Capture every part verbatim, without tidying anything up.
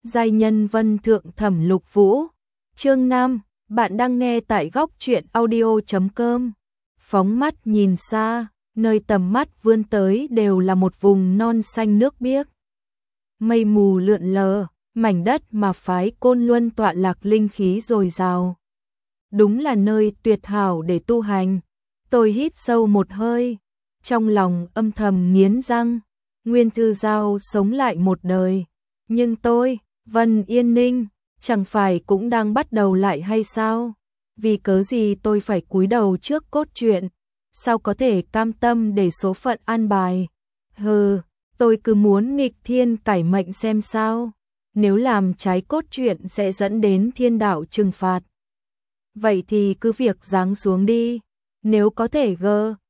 Giai nhân vân thượng thẩm lục vũ. Chương năm, bạn đang nghe tại góc truyện audio chấm com. Phóng mắt nhìn xa, nơi tầm mắt vươn tới đều là một vùng non xanh nước biếc. Mây mù lượn lờ, mảnh đất mà phái Côn Luân tọa lạc linh khí dồi dào. Đúng là nơi tuyệt hảo để tu hành. Tôi hít sâu một hơi, trong lòng âm thầm nghiến răng. Nguyên Thư Giao sống lại một đời, nhưng tôi, Vân Yên Ninh, chẳng phải cũng đang bắt đầu lại hay sao? Vì cớ gì tôi phải cúi đầu trước cốt truyện? Sao có thể cam tâm để số phận an bài? Hừ, tôi cứ muốn nghịch thiên cải mệnh xem sao. Nếu làm trái cốt truyện sẽ dẫn đến thiên đạo trừng phạt. Vậy thì cứ việc giáng xuống đi. Nếu có thể G,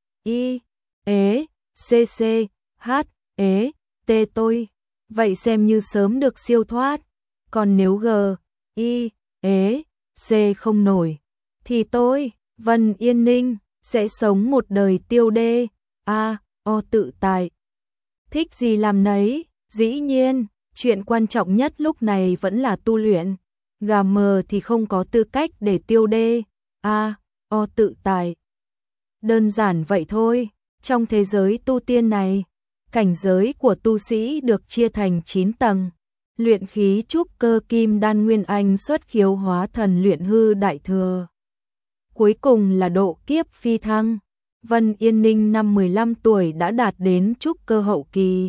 I, ế, C C, H, ế, T tôi, vậy xem như sớm được siêu thoát. Còn nếu G, I, ế, C không nổi, thì tôi, Vân Yên Ninh, sẽ sống một đời tiêu đê, A, O tự tại. Thích gì làm nấy, dĩ nhiên, chuyện quan trọng nhất lúc này vẫn là tu luyện. Gà mờ thì không có tư cách để tiêu đê, A, O tự tại. Đơn giản vậy thôi, trong thế giới tu tiên này, cảnh giới của tu sĩ được chia thành chín tầng. Luyện khí trúc cơ kim đan nguyên anh xuất khiếu hóa thần luyện hư đại thừa. Cuối cùng là độ kiếp phi thăng. Vân Yên Ninh năm mười lăm tuổi đã đạt đến trúc cơ hậu kỳ.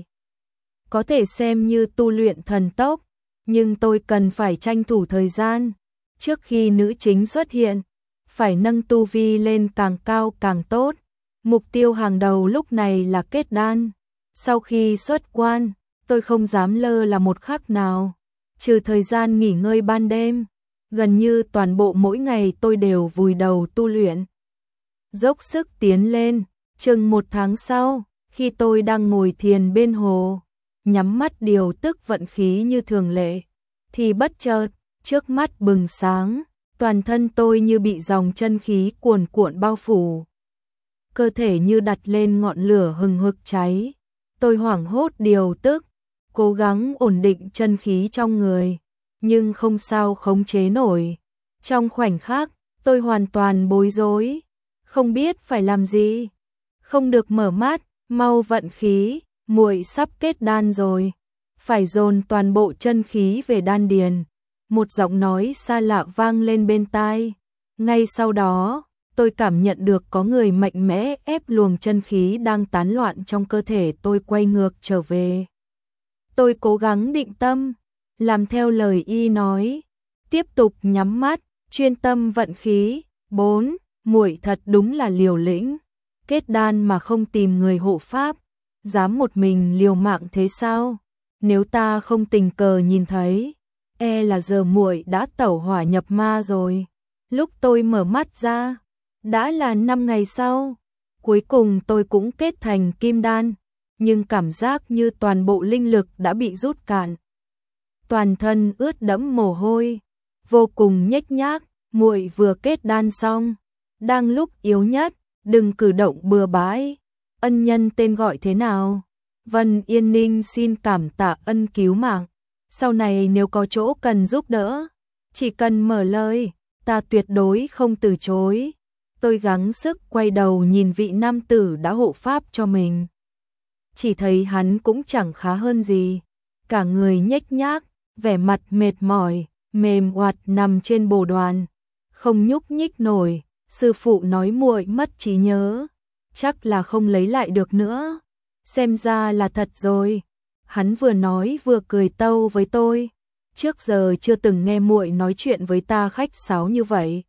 Có thể xem như tu luyện thần tốc, nhưng tôi cần phải tranh thủ thời gian. Trước khi nữ chính xuất hiện, phải nâng tu vi lên càng cao càng tốt. Mục tiêu hàng đầu lúc này là kết đan. Sau khi xuất quan, tôi không dám lơ là một khắc nào. Trừ thời gian nghỉ ngơi ban đêm, gần như toàn bộ mỗi ngày tôi đều vùi đầu tu luyện. Dốc sức tiến lên, chừng một tháng sau, khi tôi đang ngồi thiền bên hồ, nhắm mắt điều tức vận khí như thường lệ, thì bất chợt, trước mắt bừng sáng, toàn thân tôi như bị dòng chân khí cuồn cuộn bao phủ. Cơ thể như đặt lên ngọn lửa hừng hực cháy. Tôi hoảng hốt điều tức, cố gắng ổn định chân khí trong người, nhưng không sao khống chế nổi. Trong khoảnh khắc, tôi hoàn toàn bối rối, không biết phải làm gì. Không được mở mắt, mau vận khí, muội sắp kết đan rồi. Phải dồn toàn bộ chân khí về đan điền. Một giọng nói xa lạ vang lên bên tai. Ngay sau đó, tôi cảm nhận được có người mạnh mẽ ép luồng chân khí đang tán loạn trong cơ thể tôi quay ngược trở về. Tôi cố gắng định tâm, làm theo lời y nói, tiếp tục nhắm mắt, chuyên tâm vận khí. Bốn, muội thật đúng là liều lĩnh, kết đan mà không tìm người hộ pháp, dám một mình liều mạng thế sao? Nếu ta không tình cờ nhìn thấy, e là giờ muội đã tẩu hỏa nhập ma rồi. Lúc tôi mở mắt ra, đã là năm ngày sau. Cuối cùng tôi cũng kết thành kim đan, nhưng cảm giác như toàn bộ linh lực đã bị rút cạn. Toàn thân ướt đẫm mồ hôi, vô cùng nhếch nhác. Muội vừa kết đan xong, đang lúc yếu nhất, đừng cử động bừa bãi. Ân nhân tên gọi thế nào? Vân Yên Ninh xin cảm tạ ân cứu mạng. Sau này nếu có chỗ cần giúp đỡ, chỉ cần mở lời, ta tuyệt đối không từ chối. Tôi gắng sức quay đầu nhìn vị nam tử đã hộ pháp cho mình. Chỉ thấy hắn cũng chẳng khá hơn gì, cả người nhếch nhác, vẻ mặt mệt mỏi, mềm oặt nằm trên bồ đoàn, không nhúc nhích nổi. Sư phụ nói muội mất trí nhớ, chắc là không lấy lại được nữa. Xem ra là thật rồi. Hắn vừa nói vừa cười tâu với tôi. Trước giờ chưa từng nghe muội nói chuyện với ta khách sáo như vậy.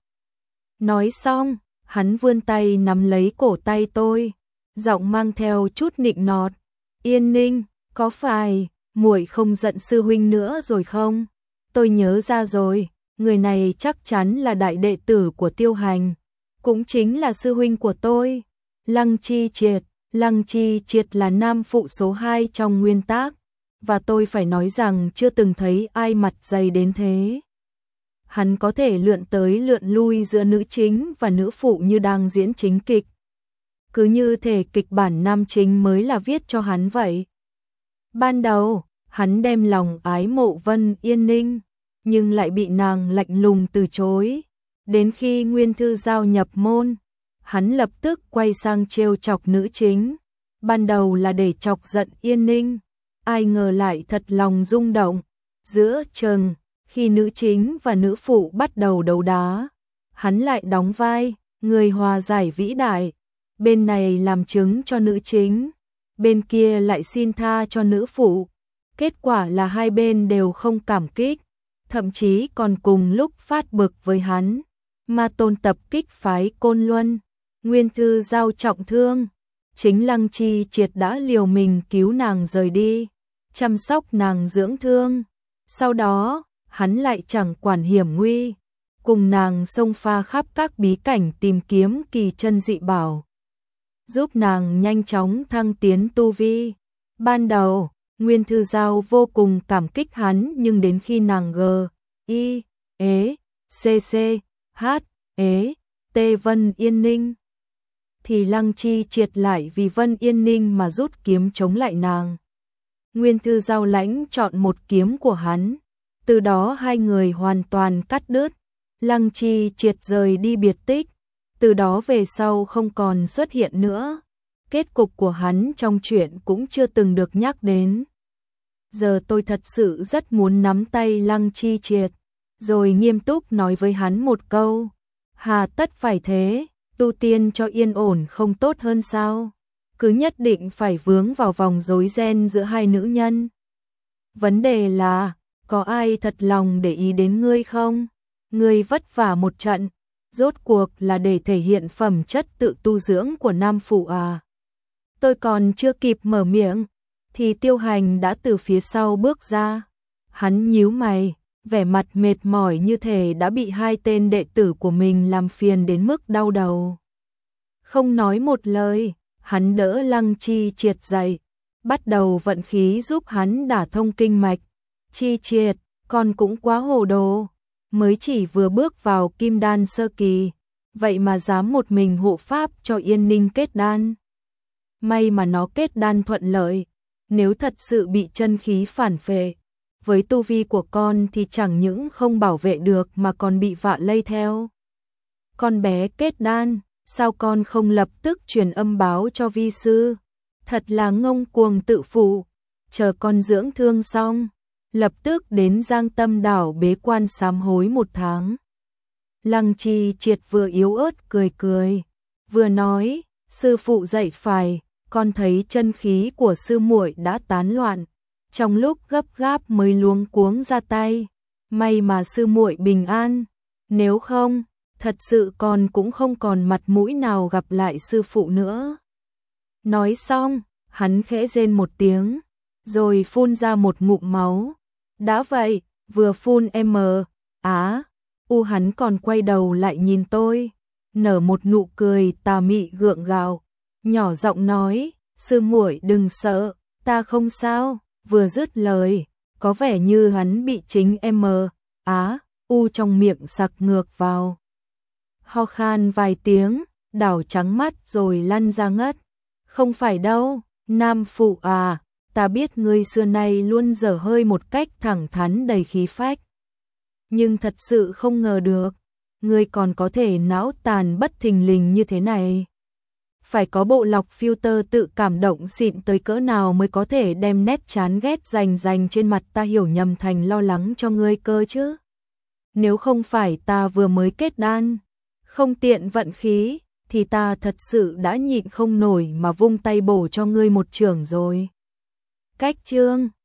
Nói xong, hắn vươn tay nắm lấy cổ tay tôi, giọng mang theo chút nịnh nọt. Yên Ninh, có phải muội không giận sư huynh nữa rồi không? Tôi nhớ ra rồi, người này chắc chắn là đại đệ tử của Tiêu Hành, cũng chính là sư huynh của tôi, Lăng Chi Triệt. Lăng Chi Triệt là nam phụ số hai trong nguyên tác, và tôi phải nói rằng chưa từng thấy ai mặt dày đến thế. Hắn có thể lượn tới lượn lui giữa nữ chính và nữ phụ như đang diễn chính kịch. Cứ như thể kịch bản nam chính mới là viết cho hắn vậy. Ban đầu, Hắn đem lòng ái mộ Vân Yên Ninh, nhưng lại bị nàng lạnh lùng từ chối. Đến khi Nguyên Thư Giao nhập môn, hắn lập tức quay sang trêu chọc nữ chính. Ban đầu là để chọc giận Yên Ninh, ai ngờ lại thật lòng rung động. Giữa chừng, khi nữ chính và nữ phụ bắt đầu đấu đá, hắn lại đóng vai người hòa giải vĩ đại. Bên này làm chứng cho nữ chính, bên kia lại xin tha cho nữ phụ. Kết quả là hai bên đều không cảm kích, thậm chí còn cùng lúc phát bực với hắn. Ma Tôn tập kích phái Côn Luân, Nguyên Thư Giao trọng thương, chính Lăng Chi Triệt đã liều mình cứu nàng rời đi, chăm sóc nàng dưỡng thương. Sau đó, hắn lại chẳng quản hiểm nguy, cùng nàng xông pha khắp các bí cảnh tìm kiếm kỳ chân dị bảo, giúp nàng nhanh chóng thăng tiến tu vi. Ban đầu, Nguyên Thư Giao vô cùng cảm kích hắn, nhưng đến khi nàng G, I, ế, C, C, H, ế, T Vân Yên Ninh, thì Lăng Chi Triệt lại vì Vân Yên Ninh mà rút kiếm chống lại nàng. Nguyên Thư Giao lãnh chọn một kiếm của hắn, từ đó hai người hoàn toàn cắt đứt. Lăng Chi Triệt rời đi biệt tích, từ đó về sau không còn xuất hiện nữa. Kết cục của hắn trong truyện cũng chưa từng được nhắc đến. Giờ tôi thật sự rất muốn nắm tay Lăng Chi Triệt, rồi nghiêm túc nói với hắn một câu: hà tất phải thế, tu tiên cho yên ổn không tốt hơn sao? Cứ nhất định phải vướng vào vòng rối ren giữa hai nữ nhân. Vấn đề là, có ai thật lòng để ý đến ngươi không? Ngươi vất vả một trận, rốt cuộc là để thể hiện phẩm chất tự tu dưỡng của nam phụ à? Tôi còn chưa kịp mở miệng, thì Tiêu Hành đã từ phía sau bước ra. Hắn nhíu mày, vẻ mặt mệt mỏi như thể đã bị hai tên đệ tử của mình làm phiền đến mức đau đầu. Không nói một lời, hắn đỡ Lăng Chi Triệt dậy, bắt đầu vận khí giúp hắn đả thông kinh mạch. Chi Triệt, con cũng quá hồ đồ, mới chỉ vừa bước vào kim đan sơ kỳ, vậy mà dám một mình hộ pháp cho Yên Ninh kết đan. May mà nó kết đan thuận lợi, nếu thật sự bị chân khí phản phệ, với tu vi của con thì chẳng những không bảo vệ được mà còn bị vạ lây theo. Con bé kết đan, sao con không lập tức truyền âm báo cho vi sư? Thật là ngông cuồng tự phụ, chờ con dưỡng thương xong, lập tức đến Giang Tâm đảo bế quan sám hối một tháng. Lăng Chi Triệt vừa yếu ớt cười cười, vừa nói: sư phụ dạy phải, con thấy chân khí của sư muội đã tán loạn, trong lúc gấp gáp mới luống cuống ra tay, may mà sư muội bình an, nếu không, thật sự con cũng không còn mặt mũi nào gặp lại sư phụ nữa. Nói xong, hắn khẽ rên một tiếng, rồi phun ra một ngụm máu. Đã vậy, vừa phun em á, u hắn còn quay đầu lại nhìn tôi, nở một nụ cười tà mị gượng gạo, nhỏ giọng nói: sư muội đừng sợ, ta không sao. Vừa dứt lời, có vẻ như hắn bị chính em á, u trong miệng sặc ngược vào. Ho khan vài tiếng, đảo trắng mắt rồi lăn ra ngất. Không phải đâu, nam phụ à, ta biết ngươi xưa nay luôn dở hơi một cách thẳng thắn đầy khí phách. Nhưng thật sự không ngờ được, ngươi còn có thể não tàn bất thình lình như thế này. Phải có bộ lọc filter tự cảm động xịn tới cỡ nào mới có thể đem nét chán ghét rành rành trên mặt ta hiểu nhầm thành lo lắng cho ngươi cơ chứ. Nếu không phải ta vừa mới kết đan, không tiện vận khí, thì ta thật sự đã nhịn không nổi mà vung tay bổ cho ngươi một chưởng rồi. Cách chương